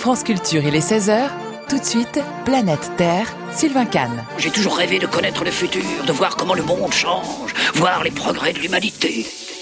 France Culture, il est 16h. Tout de suite, Planète Terre, Sylvain Kahn. J'ai toujours rêvé de connaître le futur, de voir comment le monde change, voir les progrès de l'humanité.